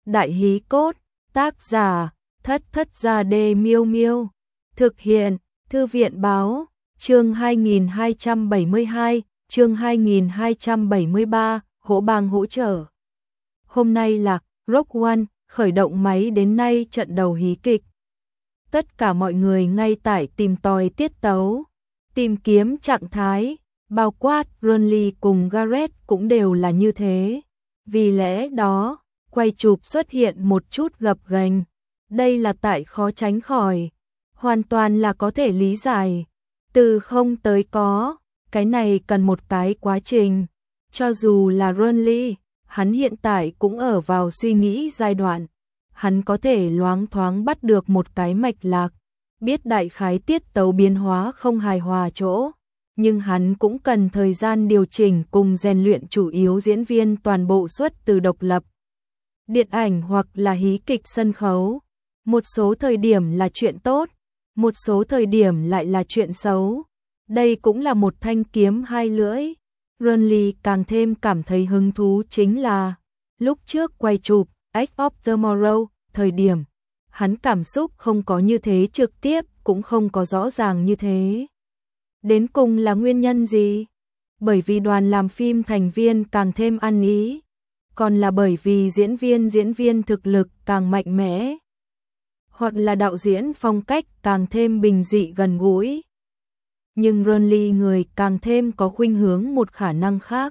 Đại hí cốt, tác giả, Thất Thất Gia Đê Miêu Miêu. Thực hiện, Thư viện báo, chương 2272, chương 2273, Hỗ Bang hỗ trợ. Hôm nay là Rogue One, khởi động máy đến nay trận đầu hí kịch. Tất cả mọi người ngay tại tìm tòi tiết tấu, tìm kiếm trạng thái, bao quát Ronly cùng Gareth cũng đều là như thế. Vì lẽ đó, quay chụp xuất hiện một chút gập ghềnh. Đây là tại khó tránh khỏi, hoàn toàn là có thể lý giải. Từ không tới có, cái này cần một cái quá trình. Cho dù là Ronly, hắn hiện tại cũng ở vào suy nghĩ giai đoạn. Hắn có thể loáng thoáng bắt được một cái mạch lạc, biết đại khái tiết tấu biến hóa không hài hòa chỗ. Nhưng hắn cũng cần thời gian điều chỉnh cùng rèn luyện chủ yếu diễn viên toàn bộ xuất từ độc lập. Điện ảnh hoặc là hí kịch sân khấu. Một số thời điểm là chuyện tốt, một số thời điểm lại là chuyện xấu. Đây cũng là một thanh kiếm hai lưỡi. Ronly càng thêm cảm thấy hứng thú chính là lúc trước quay chụp Edge of Tomorrow, thời điểm hắn cảm xúc không có như thế trực tiếp, cũng không có rõ ràng như thế. Đến cùng là nguyên nhân gì? Bởi vì đoàn làm phim thành viên càng thêm ăn ý, còn là bởi vì diễn viên thực lực càng mạnh mẽ, hoặc là đạo diễn phong cách càng thêm bình dị gần gũi. Nhưng Ronly người càng thêm có khuynh hướng một khả năng khác.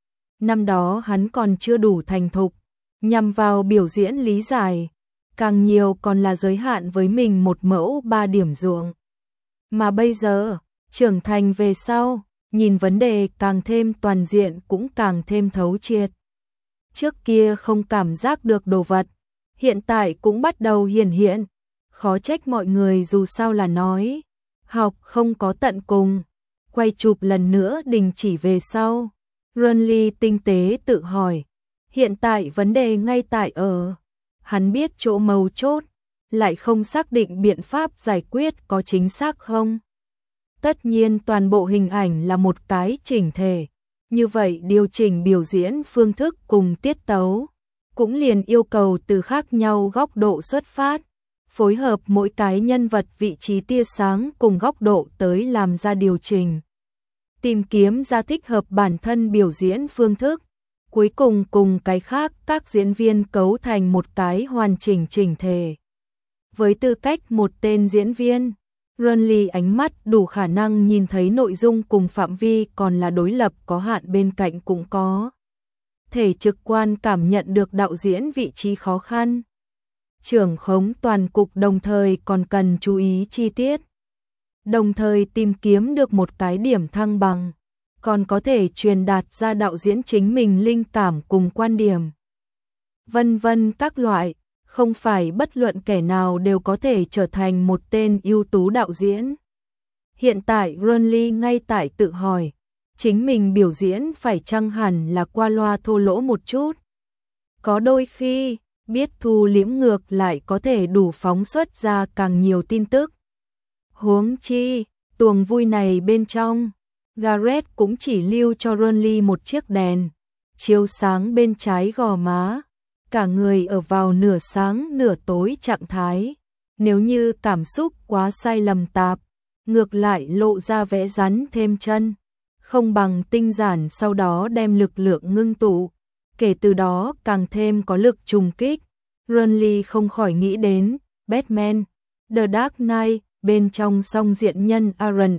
Năm đó hắn còn chưa đủ thành thục, nhằm vào biểu diễn lý giải, càng nhiều còn là giới hạn với mình một mẫu 3 điểm ruộng. Mà bây giờ, trưởng thành về sau, nhìn vấn đề càng thêm toàn diện cũng càng thêm thấu triệt. Trước kia không cảm giác được đồ vật, hiện tại cũng bắt đầu hiển hiện. Khó trách mọi người dù sao là nói, học không có tận cùng. Quay chụp lần nữa đình chỉ về sau, Ronly tinh tế tự hỏi, hiện tại vấn đề ngay tại ở. Hắn biết chỗ mấu chốt, lại không xác định biện pháp giải quyết có chính xác không. Tất nhiên toàn bộ hình ảnh là một cái chỉnh thể, như vậy điều chỉnh biểu diễn phương thức cùng tiết tấu, cũng liền yêu cầu từ khác nhau góc độ xuất phát, phối hợp mỗi cái nhân vật vị trí tia sáng cùng góc độ tới làm ra điều chỉnh. Tìm kiếm ra thích hợp bản thân biểu diễn phương thức, cuối cùng cùng cái khác các diễn viên cấu thành một cái hoàn chỉnh chỉnh thể. Với tư cách một tên diễn viên, Ronly ánh mắt đủ khả năng nhìn thấy nội dung cùng phạm vi còn là đối lập có hạn, bên cạnh cũng có thể trực quan cảm nhận được đạo diễn vị trí khó khăn. Trưởng khống toàn cục đồng thời còn cần chú ý chi tiết, đồng thời tìm kiếm được một cái điểm thăng bằng, còn có thể truyền đạt ra đạo diễn chính mình linh cảm cùng quan điểm. Vân vân các loại, không phải bất luận kẻ nào đều có thể trở thành một tên ưu tú đạo diễn. Hiện tại Ronly ngay tại tự hỏi, chính mình biểu diễn phải chăng hẳn là qua loa thô lỗ một chút. Có đôi khi, biết thu liễm ngược lại có thể đủ phóng xuất ra càng nhiều tin tức. Huống chi, tuồng vui này bên trong, Gareth cũng chỉ lưu cho Ronly một chiếc đèn, chiếu sáng bên trái gò má, cả người ở vào nửa sáng nửa tối trạng thái. Nếu như cảm xúc quá sai lầm tạp, ngược lại lộ ra vẽ rắn thêm chân, không bằng tinh giản sau đó đem lực lượng ngưng tụ, kể từ đó càng thêm có lực trùng kích. Ronly không khỏi nghĩ đến Batman, The Dark Knight, bên trong song diện nhân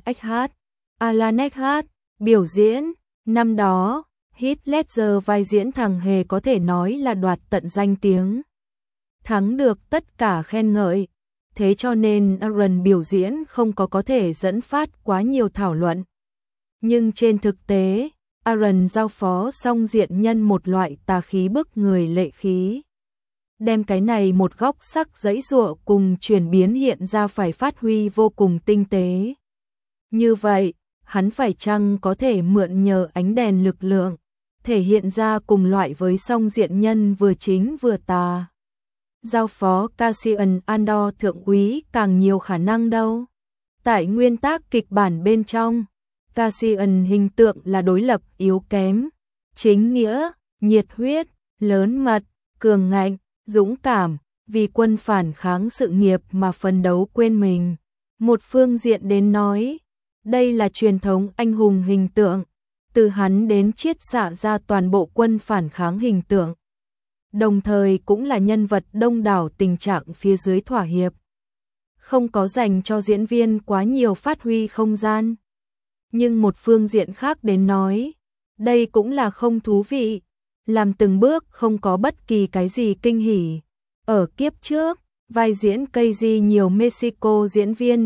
Alan Eckhart biểu diễn. Năm đó, Heath Ledger vai diễn thằng hề có thể nói là đoạt tận danh tiếng, thắng được tất cả khen ngợi. Thế cho nên Aaron biểu diễn không có thể dẫn phát quá nhiều thảo luận. Nhưng trên thực tế, Aaron giao phó song diện nhân một loại tà khí bức người lệ khí. Đem cái này một góc sắc giãy giụa cùng chuyển biến hiện ra phải phát huy vô cùng tinh tế. Như vậy, hắn phải chăng có thể mượn nhờ ánh đèn lực lượng, thể hiện ra cùng loại với song diện nhân vừa chính vừa tà. Giao phó Cassian Andor thượng úy càng nhiều khả năng đâu. Tại nguyên tắc kịch bản bên trong, Cassian hình tượng là đối lập yếu kém, chính nghĩa, nhiệt huyết, lớn mật, cường ngạnh, dũng cảm, vì quân phản kháng sự nghiệp mà phấn đấu quên mình. Một phương diện đến nói, đây là truyền thống anh hùng hình tượng, từ hắn đến chiết xạ ra toàn bộ quân phản kháng hình tượng. Đồng thời cũng là nhân vật đông đảo tình trạng phía dưới thỏa hiệp. Không có dành cho diễn viên quá nhiều phát huy không gian. Nhưng một phương diện khác đến nói, đây cũng là không thú vị, làm từng bước không có bất kỳ cái gì kinh hỉ. Ở kiếp trước, vai diễn Casey nhiều Mexico diễn viên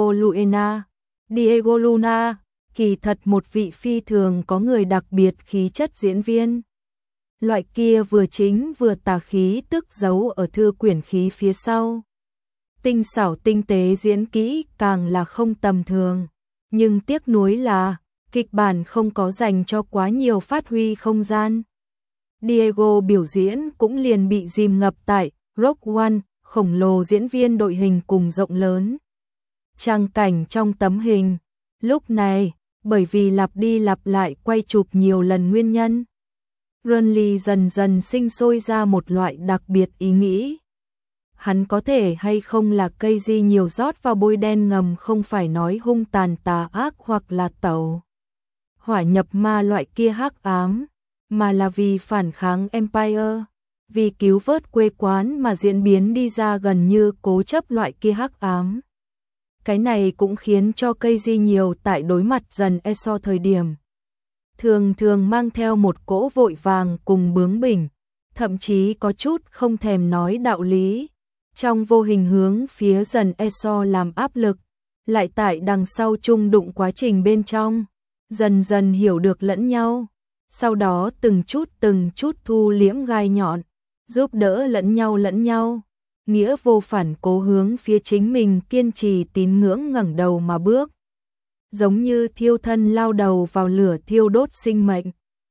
Diego Luna, kỳ thật một vị phi thường có người đặc biệt khí chất diễn viên. Loại kia vừa chính vừa tà khí tức giấu ở thư quyển khí phía sau. Tinh xảo tinh tế diễn kỹ càng là không tầm thường, nhưng tiếc nuối là kịch bản không có dành cho quá nhiều phát huy không gian. Diego biểu diễn cũng liền bị dìm ngập tại Rogue One, khổng lồ diễn viên đội hình cùng rộng lớn. Trang cảnh trong tấm hình, lúc này, bởi vì lặp đi lặp lại quay chụp nhiều lần nguyên nhân, Renly dần dần sinh sôi ra một loại đặc biệt ý nghĩ. Hắn có thể hay không là cây di nhiều rót vào bôi đen ngầm, không phải nói hung tàn tà ác hoặc là tẩu hỏa nhập ma loại kia hắc ám, mà là vì phản kháng Empire, vì cứu vớt quê quán mà diễn biến đi ra gần như cố chấp loại kia hắc ám. Cái này cũng khiến cho cây di nhiều tại đối mặt dần Eso thời điểm thường thường mang theo một cỗ vội vàng cùng bướng bỉnh, thậm chí có chút không thèm nói đạo lý, trong vô hình hướng phía dần Eso làm áp lực, lại tại đằng sau chung đụng quá trình bên trong, dần dần hiểu được lẫn nhau, sau đó từng chút thu liễm gai nhọn, giúp đỡ lẫn nhau, nghĩa vô phản cố hướng phía chính mình kiên trì tín ngưỡng ngẩng đầu mà bước. Giống như thiêu thân lao đầu vào lửa thiêu đốt sinh mệnh.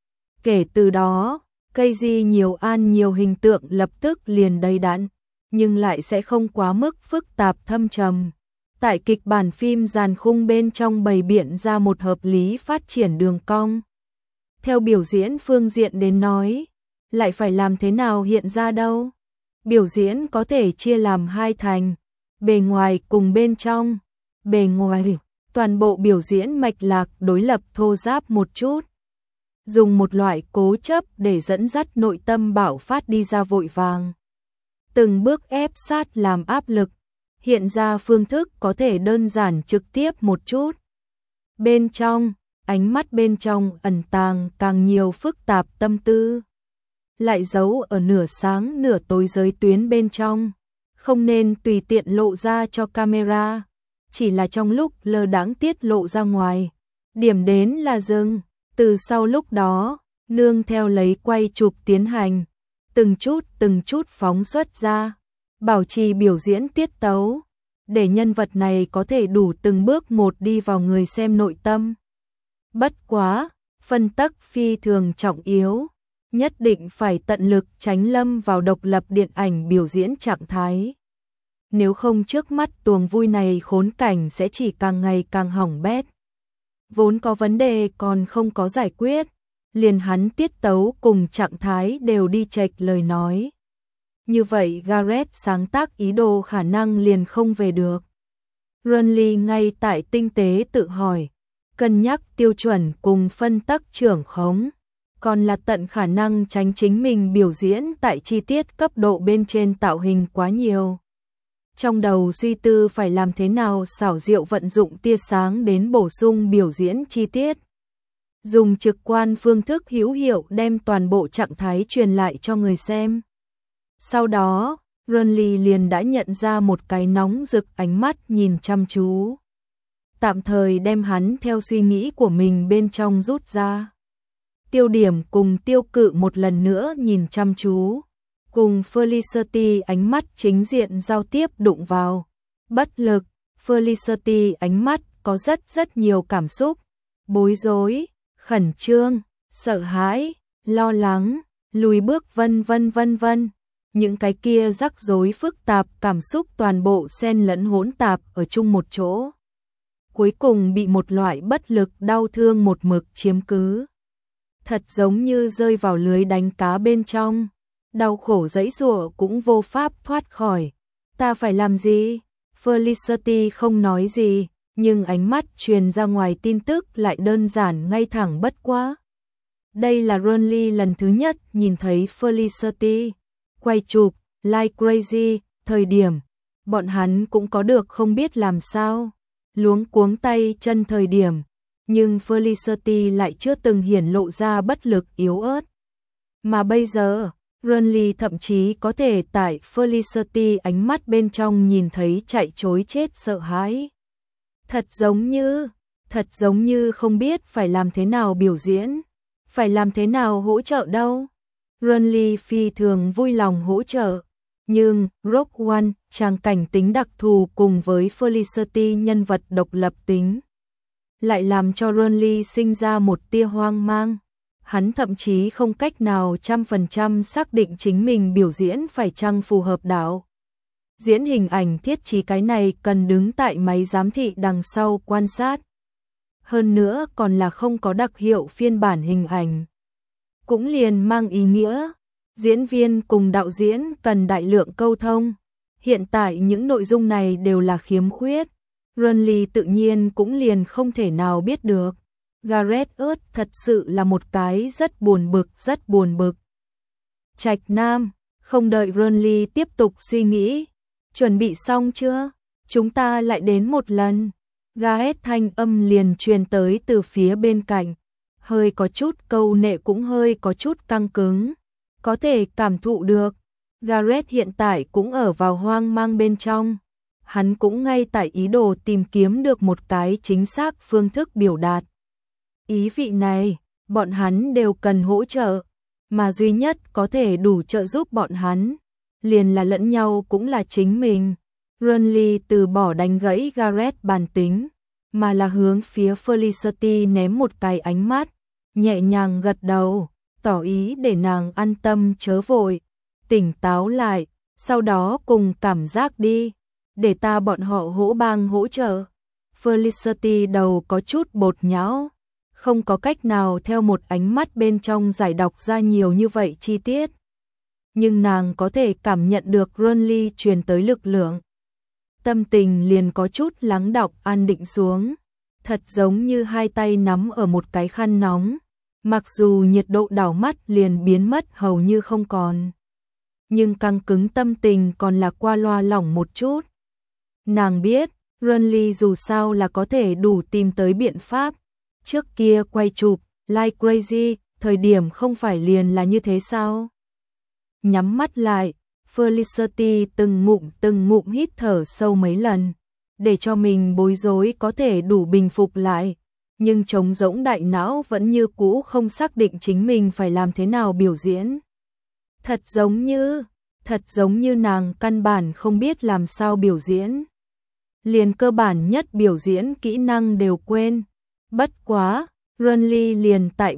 Kể từ đó, cây di nhiều an nhiều hình tượng lập tức liền đầy đặn, nhưng lại sẽ không quá mức phức tạp thâm trầm. Tại kịch bản phim dàn khung bên trong bày biện ra một hợp lý phát triển đường cong. Theo biểu diễn phương diện đến nói, lại phải làm thế nào hiện ra đâu? Biểu diễn có thể chia làm hai thành, bề ngoài cùng bên trong. Bề ngoài, toàn bộ biểu diễn mạch lạc đối lập thô ráp một chút. Dùng một loại cố chấp để dẫn dắt nội tâm bạo phát đi ra vội vàng. Từng bước ép sát làm áp lực, hiện ra phương thức có thể đơn giản trực tiếp một chút. Bên trong, ánh mắt bên trong ẩn tàng càng nhiều phức tạp tâm tư, lại giấu ở nửa sáng nửa tối giới tuyến bên trong, không nên tùy tiện lộ ra cho camera, chỉ là trong lúc lơ đãng tiết lộ ra ngoài. Điểm đến là dừng, từ sau lúc đó, nương theo lấy quay chụp tiến hành, từng chút phóng xuất ra, bảo trì biểu diễn tiết tấu, để nhân vật này có thể đủ từng bước một đi vào người xem nội tâm. Bất quá, phân tắc phi thường trọng yếu, nhất định phải tận lực tránh lâm vào độc lập điện ảnh biểu diễn trạng thái. Nếu không trước mắt tuồng vui này khốn cảnh sẽ chỉ càng ngày càng hỏng bét. Vốn có vấn đề còn không có giải quyết, liền hắn tiết tấu cùng trạng thái đều đi chệch lời nói. Như vậy Gareth sáng tác ý đồ khả năng liền không về được. Renly ngay tại tinh tế tự hỏi, cân nhắc tiêu chuẩn cùng phân tắc trưởng khống, còn là tận khả năng tránh chính mình biểu diễn tại chi tiết cấp độ bên trên tạo hình quá nhiều. Trong đầu suy tư phải làm thế nào xảo diệu vận dụng tia sáng đến bổ sung biểu diễn chi tiết. Dùng trực quan phương thức hữu hiệu đem toàn bộ trạng thái truyền lại cho người xem. Sau đó, Renly liền đã nhận ra một cái nóng rực ánh mắt nhìn chăm chú. Tạm thời đem hắn theo suy nghĩ của mình bên trong rút ra. Tiêu điểm cùng tiêu cự một lần nữa nhìn chăm chú. Cùng Felicity ánh mắt chính diện giao tiếp đụng vào. Bất lực, Felicity ánh mắt có rất nhiều cảm xúc. Bối rối, khẩn trương, sợ hãi, lo lắng, lùi bước vân vân. Những cái kia rắc rối phức tạp cảm xúc toàn bộ xen lẫn hỗn tạp ở chung một chỗ. Cuối cùng bị một loại bất lực đau thương một mực chiếm cứ. Thật giống như rơi vào lưới đánh cá bên trong. đau khổ giãy giụa cũng vô pháp thoát khỏi. Ta phải làm gì? Felicity không nói gì, nhưng ánh mắt truyền ra ngoài tin tức lại đơn giản ngay thẳng bất quá. Đây là Ronly lần thứ nhất nhìn thấy Felicity quay chụp Like Crazy, thời điểm bọn hắn cũng có được không biết làm sao, luống cuống tay chân thời điểm, nhưng Felicity lại chưa từng hiển lộ ra bất lực yếu ớt. Mà bây giờ, Ronly thậm chí có thể tại Felicity ánh mắt bên trong nhìn thấy chạy trối chết sợ hãi. Thật giống như không biết phải làm thế nào biểu diễn, phải làm thế nào hỗ trợ đâu. Ronly phi thường vui lòng hỗ trợ, nhưng Rogue One, tràng cảnh tính đặc thù cùng với Felicity nhân vật độc lập tính, lại làm cho Ronly sinh ra một tia hoang mang. Hắn thậm chí không cách nào 100% xác định chính mình biểu diễn phải chăng phù hợp đạo diễn hình ảnh thiết trí, cái này cần đứng tại máy giám thị đằng sau quan sát. Hơn nữa còn là không có đặc hiệu phiên bản hình ảnh. Cũng liền mang ý nghĩa, diễn viên cùng đạo diễn cần đại lượng câu thông. Hiện tại những nội dung này đều là khiếm khuyết. Ronly tự nhiên cũng liền không thể nào biết được. Gareth Earth thật sự là một cái rất buồn bực. Trạch Nam, không đợi Ronly tiếp tục suy nghĩ. Chuẩn bị xong chưa? Chúng ta lại đến một lần. Gareth thanh âm liền truyền tới từ phía bên cạnh. Hơi có chút câu nệ cũng hơi có chút căng cứng. Có thể cảm thụ được. Gareth hiện tại cũng ở vào hoang mang bên trong. Hắn cũng ngay tại ý đồ tìm kiếm được một cái chính xác phương thức biểu đạt. Ý vị này, bọn hắn đều cần hỗ trợ, mà duy nhất có thể đủ trợ giúp bọn hắn, liền là lẫn nhau cũng là chính mình. Ronly từ bỏ đánh gãy Gareth bàn tính, mà là hướng phía Felicity ném một cái ánh mắt, nhẹ nhàng gật đầu, tỏ ý để nàng an tâm chớ vội, tỉnh táo lại, sau đó cùng cảm giác đi, để ta bọn họ hỗ trợ. Felicity đầu có chút bột nhão, không có cách nào theo một ánh mắt bên trong giải đọc ra nhiều như vậy chi tiết. Nhưng nàng có thể cảm nhận được Ronly truyền tới lực lượng. Tâm tình liền có chút lắng đọng an định xuống, thật giống như hai tay nắm ở một cái khăn nóng, mặc dù nhiệt độ đảo mắt liền biến mất hầu như không còn. Nhưng căng cứng tâm tình còn là qua loa lỏng một chút. Nàng biết, Ronly dù sao là có thể đủ tìm tới biện pháp. Trước kia quay chụp Like Crazy, thời điểm không phải liền là như thế sao? Nhắm mắt lại, Felicity từng ngụm hít thở sâu mấy lần, để cho mình bối rối có thể đủ bình phục lại, nhưng trống rỗng đại não vẫn như cũ không xác định chính mình phải làm thế nào biểu diễn. Thật giống như nàng căn bản không biết làm sao biểu diễn. Liền cơ bản nhất biểu diễn kỹ năng đều quên. Bất quá, Ronly liền tại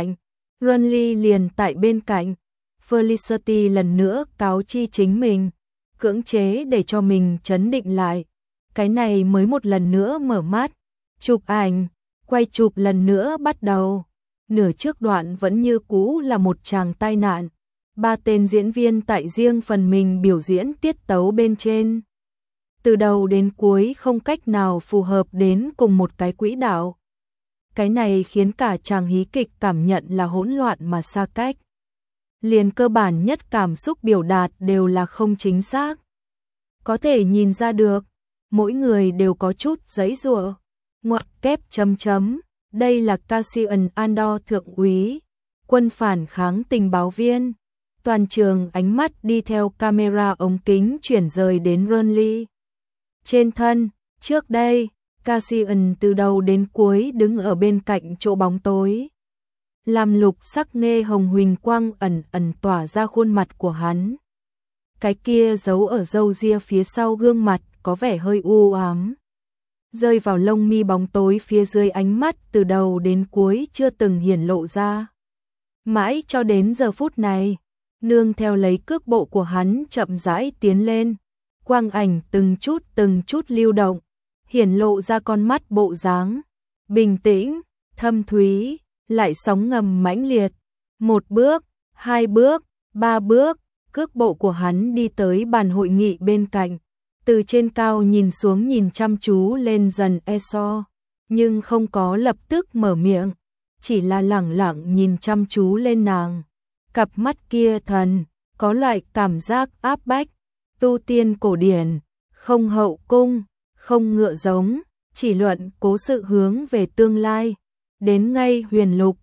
bên cạnh. Felicity lần nữa cáo chi chính mình, cưỡng chế để cho mình trấn định lại. Cái này mới một lần nữa mở mắt, chụp ảnh, quay chụp lần nữa bắt đầu. Nửa trước đoạn vẫn như cũ là một tràng tai nạn. 3 tên diễn viên tại riêng phần mình biểu diễn tiết tấu bên trên. Từ đầu đến cuối không cách nào phù hợp đến cùng một cái quỹ đạo. Cái này khiến cả chàng hí kịch cảm nhận là hỗn loạn mà xa cách. Liền cơ bản nhất cảm xúc biểu đạt đều là không chính xác. Có thể nhìn ra được, mỗi người đều có chút giãy giụa. Ngoặc kép chấm chấm, đây là Cassian Andor thượng úy, quân phản kháng tình báo viên. Toàn trường ánh mắt đi theo camera ống kính chuyển rời đến Ronly. Trên thân, trước đây, Cassian từ đầu đến cuối đứng ở bên cạnh chỗ bóng tối. Làm lục sắc nghe hồng huỳnh quang ẩn tỏa ra khuôn mặt của hắn. Cái kia giấu ở râu ria phía sau gương mặt có vẻ hơi u ám. Rơi vào lông mi bóng tối phía dưới ánh mắt từ đầu đến cuối chưa từng hiển lộ ra. Mãi cho đến giờ phút này, nương theo lấy cước bộ của hắn chậm rãi tiến lên. Quang ảnh từng chút lưu động, hiển lộ ra con mắt bộ dáng. Bình tĩnh, thâm thúy, lại sóng ngầm mãnh liệt. 1 bước, 2 bước, 3 bước, cước bộ của hắn đi tới bàn hội nghị bên cạnh, từ trên cao nhìn xuống nhìn chăm chú lên Dần Eso, nhưng không có lập tức mở miệng, chỉ là lẳng lặng nhìn chăm chú lên nàng. Cặp mắt kia có loại cảm giác áp bách, tu tiên cổ điển, không hậu cung, không ngựa giống, chỉ luận cố sự hướng về tương lai. Đến ngay huyền lục,